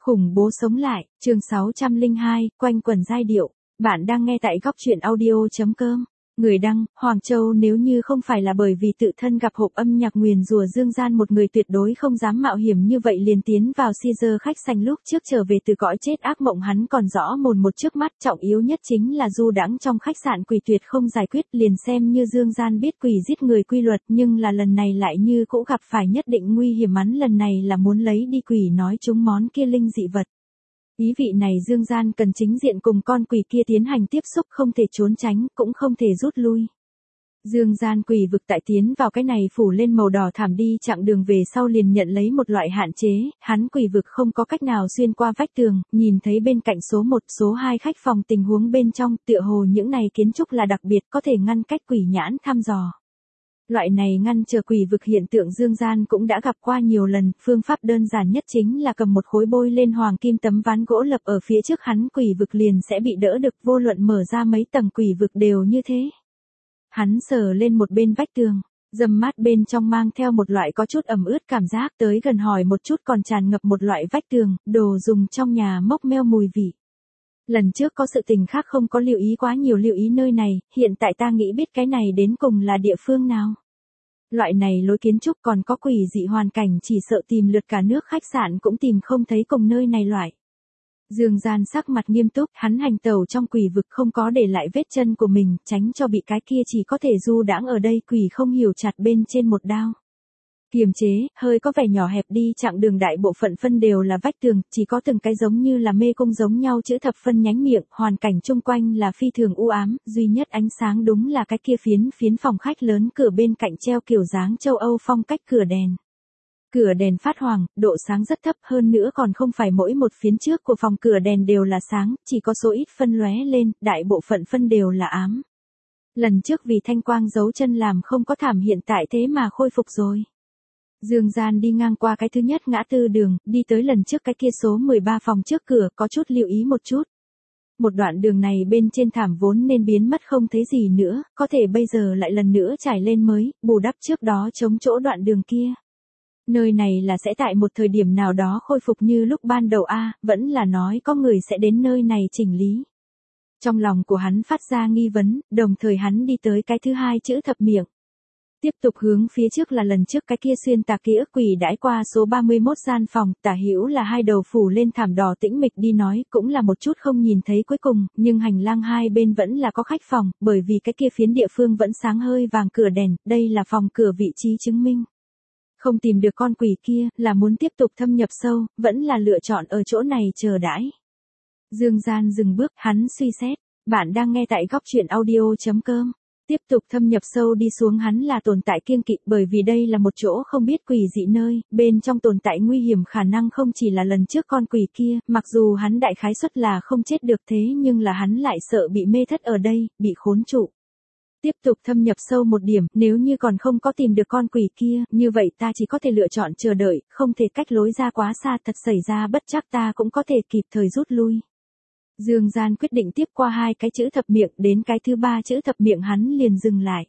Khủng bố sống lại, chương 602, quanh quẩn giai điệu. Bạn đang nghe tại góc truyện audio.com. Người đăng, Hoàng Châu. Nếu như không phải là bởi vì tự thân gặp hộp âm nhạc nguyền rủa dương gian, một người tuyệt đối không dám mạo hiểm như vậy liền tiến vào Caesar khách sành lúc trước trở về từ cõi chết ác mộng. Hắn còn rõ mồn một trước mắt, trọng yếu nhất chính là du đãng trong khách sạn quỷ tuyệt không giải quyết, liền xem như dương gian biết quỷ giết người quy luật, nhưng là lần này lại như cũ gặp phải nhất định nguy hiểm. Hắn lần này là muốn lấy đi quỷ nói chúng món kia linh dị vật. Ý vị này dương gian cần chính diện cùng con quỷ kia tiến hành tiếp xúc, không thể trốn tránh, cũng không thể rút lui. Dương gian quỷ vực tại tiến vào cái này phủ lên màu đỏ thảm đi chặng đường về sau liền nhận lấy một loại hạn chế, hắn quỷ vực không có cách nào xuyên qua vách tường, nhìn thấy bên cạnh số 1, số 2 khách phòng tình huống bên trong, tựa hồ những này kiến trúc là đặc biệt có thể ngăn cách quỷ nhãn thăm dò. Loại này ngăn trở quỷ vực hiện tượng dương gian cũng đã gặp qua nhiều lần, phương pháp đơn giản nhất chính là cầm một khối bôi lên hoàng kim tấm ván gỗ lập ở phía trước hắn, quỷ vực liền sẽ bị đỡ được, vô luận mở ra mấy tầng quỷ vực đều như thế. Hắn sờ lên một bên vách tường, dầm mát bên trong mang theo một loại có chút ẩm ướt cảm giác, tới gần hỏi một chút còn tràn ngập một loại vách tường, đồ dùng trong nhà mốc meo mùi vị. Lần trước có sự tình khác không có lưu ý quá nhiều, lưu ý nơi này, hiện tại ta nghĩ biết cái này đến cùng là địa phương nào. Loại này lối kiến trúc còn có quỷ dị hoàn cảnh, chỉ sợ tìm lượt cả nước khách sạn cũng tìm không thấy cùng nơi này loại. Dương gian sắc mặt nghiêm túc, hắn hành tẩu trong quỷ vực không có để lại vết chân của mình, tránh cho bị cái kia chỉ có thể du đãng ở đây quỷ không hiểu chặt bên trên một đao. Kiềm chế, hơi có vẻ nhỏ hẹp đi chặng đường, đại bộ phận phân đều là vách tường, chỉ có từng cái giống như là mê cung giống nhau chữ thập phân nhánh miệng, hoàn cảnh chung quanh là phi thường u ám, duy nhất ánh sáng đúng là cái kia phiến phòng khách lớn, cửa bên cạnh treo kiểu dáng châu Âu phong cách cửa đèn. Cửa đèn phát hoàng, độ sáng rất thấp, hơn nữa còn không phải mỗi một phiến trước của phòng cửa đèn đều là sáng, chỉ có số ít phân lóe lên, đại bộ phận phân đều là ám. Lần trước vì thanh quang giấu chân làm không có thảm, hiện tại thế mà khôi phục rồi. Dương gian đi ngang qua cái thứ nhất ngã tư đường, đi tới lần trước cái kia số 13 phòng trước cửa, có chút lưu ý một chút. Một đoạn đường này bên trên thảm vốn nên biến mất không thấy gì nữa, có thể bây giờ lại lần nữa trải lên mới, bù đắp trước đó chống chỗ đoạn đường kia. Nơi này là sẽ tại một thời điểm nào đó khôi phục như lúc ban đầu vẫn là nói có người sẽ đến nơi này chỉnh lý. Trong lòng của hắn phát ra nghi vấn, đồng thời hắn đi tới cái thứ hai chữ thập miệng. Tiếp tục hướng phía trước là lần trước cái kia xuyên tạc ký ức quỷ đãi qua số 31 gian phòng, tả hữu là hai đầu phủ lên thảm đỏ tĩnh mịch đi nói, cũng là một chút không nhìn thấy cuối cùng, nhưng hành lang hai bên vẫn là có khách phòng, bởi vì cái kia phiến địa phương vẫn sáng hơi vàng cửa đèn, đây là phòng cửa vị trí chứng minh. Không tìm được con quỷ kia, là muốn tiếp tục thâm nhập sâu, vẫn là lựa chọn ở chỗ này chờ đãi. Dương gian dừng bước, hắn suy xét, bạn đang nghe tại góc truyện audio.com. Tiếp tục thâm nhập sâu đi xuống hắn là tồn tại kiêng kỵ, bởi vì đây là một chỗ không biết quỷ dị nơi, bên trong tồn tại nguy hiểm, khả năng không chỉ là lần trước con quỷ kia, mặc dù hắn đại khái suất là không chết được, thế nhưng là hắn lại sợ bị mê thất ở đây, bị khốn trụ. Tiếp tục thâm nhập sâu một điểm, nếu như còn không có tìm được con quỷ kia, như vậy ta chỉ có thể lựa chọn chờ đợi, không thể cách lối ra quá xa, thật xảy ra bất trắc ta cũng có thể kịp thời rút lui. Dương gian quyết định tiếp qua hai cái chữ thập miệng, đến cái thứ ba chữ thập miệng hắn liền dừng lại.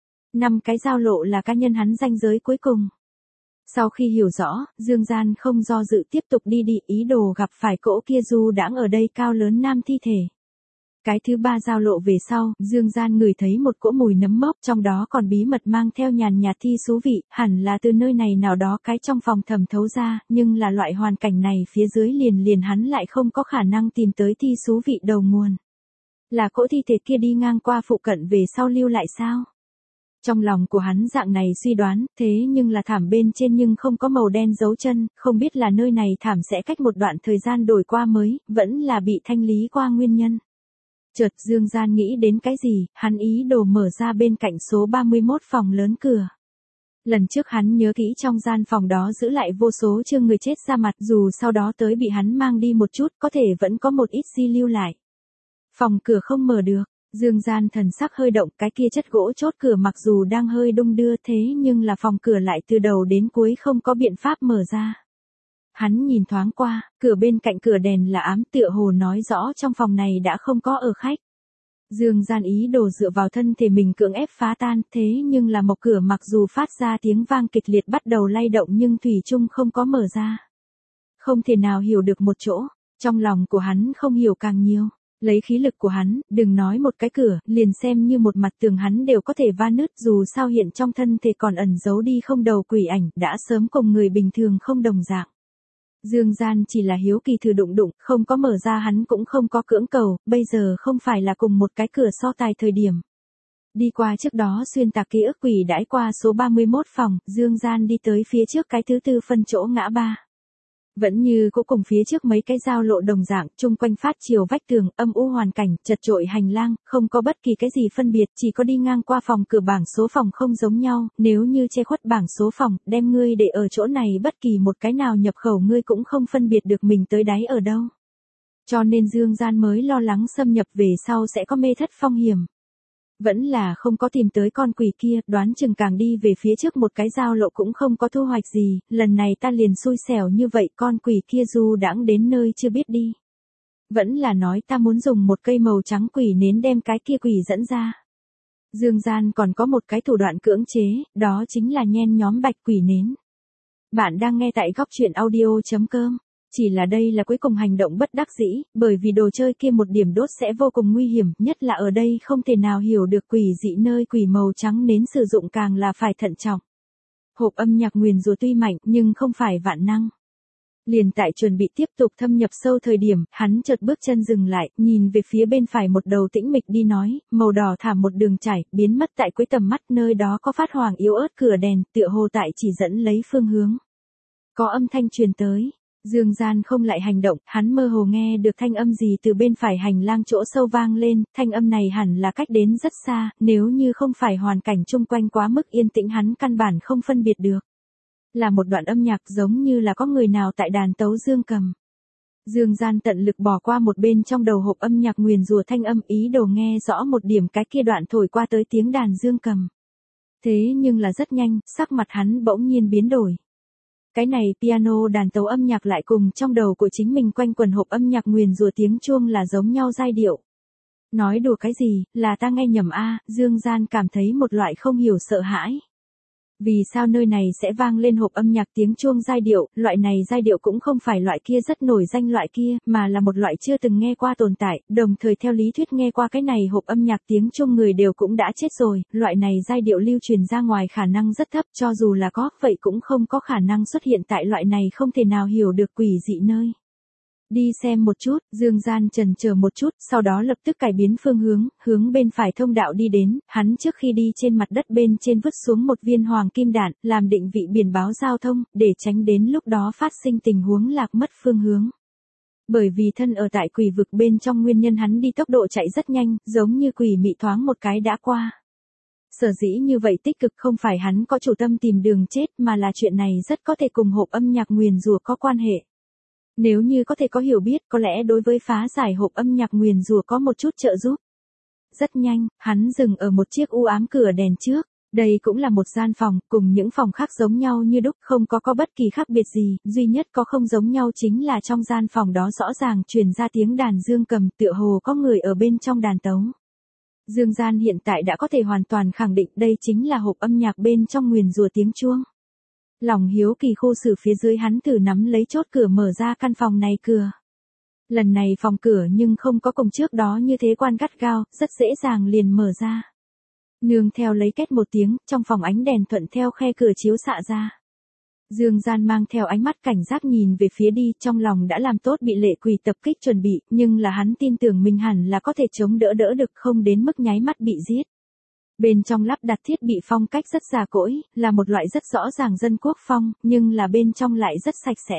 5 cái giao lộ là cá nhân hắn ranh giới cuối cùng. Sau khi hiểu rõ, Dương gian không do dự tiếp tục đi, ý đồ gặp phải cỗ kia du đãng ở đây cao lớn nam thi thể. Cái thứ ba giao lộ về sau, Dương gian ngửi thấy một cỗ mùi nấm mốc, trong đó còn bí mật mang theo nhàn nhạt thi xú vị, hẳn là từ nơi này nào đó cái trong phòng thẩm thấu ra, nhưng là loại hoàn cảnh này phía dưới liền hắn lại không có khả năng tìm tới thi xú vị đầu nguồn. Là cỗ thi thể kia đi ngang qua phụ cận về sau lưu lại sao? Trong lòng của hắn dạng này suy đoán, thế nhưng là thảm bên trên nhưng không có màu đen dấu chân, không biết là nơi này thảm sẽ cách một đoạn thời gian đổi qua mới, vẫn là bị thanh lý qua nguyên nhân. Chợt Dương gian nghĩ đến cái gì, hắn ý đồ mở ra bên cạnh số 31 phòng lớn cửa. Lần trước hắn nhớ kỹ trong gian phòng đó giữ lại vô số chương người chết ra mặt, dù sau đó tới bị hắn mang đi một chút, có thể vẫn có một ít di lưu lại. Phòng cửa không mở được, Dương gian thần sắc hơi động, cái kia chất gỗ chốt cửa mặc dù đang hơi đung đưa thế nhưng là phòng cửa lại từ đầu đến cuối không có biện pháp mở ra. Hắn nhìn thoáng qua, cửa bên cạnh cửa đèn là ám, tựa hồ nói rõ trong phòng này đã không có ở khách. Dương gian ý đồ dựa vào thân thể mình cưỡng ép phá tan, thế nhưng là mộc cửa mặc dù phát ra tiếng vang kịch liệt bắt đầu lay động nhưng thủy chung không có mở ra. không thể nào hiểu được một chỗ. Trong lòng của hắn không hiểu càng nhiều. Lấy khí lực của hắn, đừng nói một cái cửa, liền xem như một mặt tường hắn đều có thể va nứt, dù sao hiện trong thân thể còn ẩn giấu đi không đầu quỷ ảnh, đã sớm cùng người bình thường không đồng dạng. Dương Gian chỉ là hiếu kỳ thử đụng đụng, không có mở ra hắn cũng không có cưỡng cầu, bây giờ không phải là cùng một cái cửa so tài thời điểm. Đi qua trước đó xuyên tạc ký ức quỷ đãi qua số 31 phòng, Dương Gian đi tới phía trước cái thứ tư phân chỗ ngã ba. Vẫn như cũ cùng phía trước mấy cái giao lộ đồng dạng, chung quanh phát chiều vách tường, âm u hoàn cảnh, chật chội hành lang, không có bất kỳ cái gì phân biệt, chỉ có đi ngang qua phòng cửa bảng số phòng không giống nhau, nếu như che khuất bảng số phòng, đem ngươi để ở chỗ này bất kỳ một cái nào nhập khẩu ngươi cũng không phân biệt được mình tới đáy ở đâu. Cho nên Dương Gian mới lo lắng xâm nhập về sau sẽ có mê thất phong hiểm. Vẫn là không có tìm tới con quỷ kia, đoán chừng càng đi về phía trước một cái giao lộ cũng không có thu hoạch gì, lần này ta liền xui xẻo như vậy, con quỷ kia du đãng đến nơi chưa biết đi. Vẫn là nói ta muốn dùng một cây màu trắng quỷ nến đem cái kia quỷ dẫn ra. Dương Gian còn có một cái thủ đoạn cưỡng chế, đó chính là nhen nhóm bạch quỷ nến. Bạn đang nghe tại góc truyện audio.com. Chỉ là đây là cuối cùng hành động bất đắc dĩ, bởi vì đồ chơi kia một điểm đốt sẽ vô cùng nguy hiểm, nhất là ở đây không thể nào hiểu được quỷ dị nơi quỷ màu trắng nến sử dụng càng là phải thận trọng. Hộp âm nhạc nguyền rủa tuy mạnh nhưng không phải vạn năng. Liền tại chuẩn bị tiếp tục thâm nhập sâu thời điểm, hắn chợt bước chân dừng lại, nhìn về phía bên phải một đầu tĩnh mịch đi nói, màu đỏ thảm một đường chảy, biến mất tại cuối tầm mắt, nơi đó có phát hoàng yếu ớt cửa đèn, tựa hồ tại chỉ dẫn lấy phương hướng. Có âm thanh truyền tới. Dương Gian không lại hành động, hắn mơ hồ nghe được thanh âm gì từ bên phải hành lang chỗ sâu vang lên, thanh âm này hẳn là cách đến rất xa, nếu như không phải hoàn cảnh chung quanh quá mức yên tĩnh hắn căn bản không phân biệt được. Là một đoạn âm nhạc giống như là có người nào tại đàn tấu dương cầm. Dương Gian tận lực bỏ qua một bên trong đầu hộp âm nhạc nguyền rủa thanh âm ý đồ nghe rõ một điểm cái kia đoạn thổi qua tới tiếng đàn dương cầm. Thế nhưng là rất nhanh, sắc mặt hắn bỗng nhiên biến đổi. Cái này piano đàn tấu âm nhạc lại cùng trong đầu của chính mình quanh quần hộp âm nhạc nguyền rủa tiếng chuông là giống nhau giai điệu. Nói đùa cái gì, là ta nghe nhầm a? Dương Gian cảm thấy một loại không hiểu sợ hãi. Vì sao nơi này sẽ vang lên hộp âm nhạc tiếng chuông giai điệu, loại này giai điệu cũng không phải loại kia rất nổi danh loại kia, mà là một loại chưa từng nghe qua tồn tại, đồng thời theo lý thuyết nghe qua cái này hộp âm nhạc tiếng chuông người đều cũng đã chết rồi, loại này giai điệu lưu truyền ra ngoài khả năng rất thấp, cho dù là có, vậy cũng không có khả năng xuất hiện tại loại này không thể nào hiểu được quỷ dị nơi. Đi xem một chút, Dương Gian chần chờ một chút, sau đó lập tức cải biến phương hướng, hướng bên phải thông đạo đi đến, hắn trước khi đi trên mặt đất bên trên vứt xuống một viên hoàng kim đạn, làm định vị biển báo giao thông, để tránh đến lúc đó phát sinh tình huống lạc mất phương hướng. Bởi vì thân ở tại quỷ vực bên trong nguyên nhân hắn đi tốc độ chạy rất nhanh, giống như quỷ mị thoáng một cái đã qua. Sở dĩ như vậy tích cực không phải hắn có chủ tâm tìm đường chết mà là chuyện này rất có thể cùng hộp âm nhạc nguyền rủa có quan hệ. Nếu như có thể có hiểu biết có lẽ đối với phá giải hộp âm nhạc nguyền rủa có một chút trợ giúp. Rất nhanh, hắn dừng ở một chiếc u ám cửa đèn trước. Đây cũng là một gian phòng, cùng những phòng khác giống nhau như đúc, không có bất kỳ khác biệt gì, duy nhất có không giống nhau chính là trong gian phòng đó rõ ràng truyền ra tiếng đàn dương cầm, tựa hồ có người ở bên trong đàn tấu. Dương Gian hiện tại đã có thể hoàn toàn khẳng định đây chính là hộp âm nhạc bên trong nguyền rủa tiếng chuông. Lòng hiếu kỳ khu xử phía dưới hắn thử nắm lấy chốt cửa mở ra căn phòng này cửa. Lần này phòng cửa nhưng không có cùng trước đó như thế quan gắt gao, rất dễ dàng liền mở ra. Nương theo lấy két một tiếng, trong phòng ánh đèn thuận theo khe cửa chiếu xạ ra. Dương Gian mang theo ánh mắt cảnh giác nhìn về phía đi, trong lòng đã làm tốt bị lệ quỷ tập kích chuẩn bị, nhưng là hắn tin tưởng mình hẳn là có thể chống đỡ được không đến mức nháy mắt bị giết. Bên trong lắp đặt thiết bị phong cách rất già cỗi, là một loại rất rõ ràng dân quốc phong, nhưng là bên trong lại rất sạch sẽ.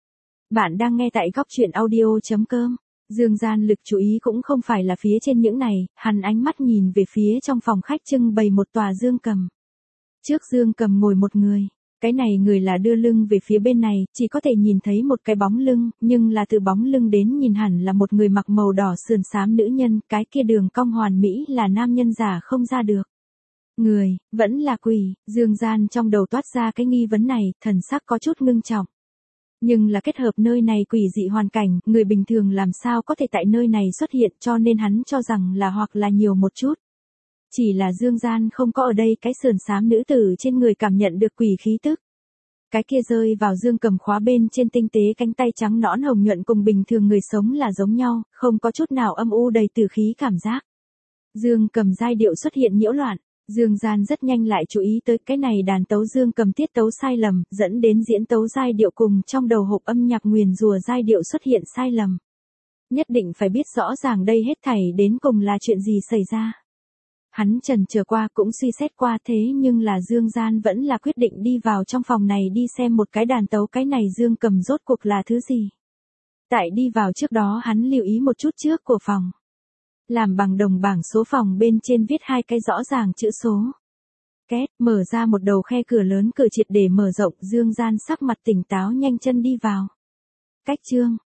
Bạn đang nghe tại góc truyện audio.com. Dương Gian lực chú ý cũng không phải là phía trên những này, hắn ánh mắt nhìn về phía trong phòng khách trưng bày một tòa dương cầm. Trước dương cầm ngồi một người. Cái này người là đưa lưng về phía bên này, chỉ có thể nhìn thấy một cái bóng lưng, nhưng là từ bóng lưng đến nhìn hẳn là một người mặc màu đỏ sườn xám nữ nhân, cái kia đường cong hoàn mỹ là nam nhân giả không ra được. Người, vẫn là quỷ, Dương Gian trong đầu toát ra cái nghi vấn này, thần sắc có chút ngưng trọng. Nhưng là kết hợp nơi này quỷ dị hoàn cảnh, người bình thường làm sao có thể tại nơi này xuất hiện cho nên hắn cho rằng là hoặc là nhiều một chút. Chỉ là Dương Gian không có ở đây cái sườn xám nữ tử trên người cảm nhận được quỷ khí tức. Cái kia rơi vào Dương Cầm khóa bên trên tinh tế cánh tay trắng nõn hồng nhuận cùng bình thường người sống là giống nhau, không có chút nào âm u đầy tử khí cảm giác. Dương Cầm giai điệu xuất hiện nhiễu loạn, Dương Gian rất nhanh lại chú ý tới cái này đàn tấu Dương Cầm tiết tấu sai lầm, dẫn đến diễn tấu giai điệu cùng trong đầu hộp âm nhạc nguyền rủa giai điệu xuất hiện sai lầm. Nhất định phải biết rõ ràng đây hết thảy đến cùng là chuyện gì xảy ra. Hắn chần chờ qua cũng suy xét qua thế nhưng là Dương Gian vẫn là quyết định đi vào trong phòng này đi xem một cái đàn tấu cái này Dương Cầm rốt cuộc là thứ gì. Tại đi vào trước đó hắn lưu ý một chút trước của phòng. Làm bằng đồng bảng số phòng bên trên viết hai cái rõ ràng chữ số. Két, mở ra một đầu khe cửa lớn, cửa triệt để mở rộng, Dương Gian sắc mặt tỉnh táo nhanh chân đi vào. Cách chương,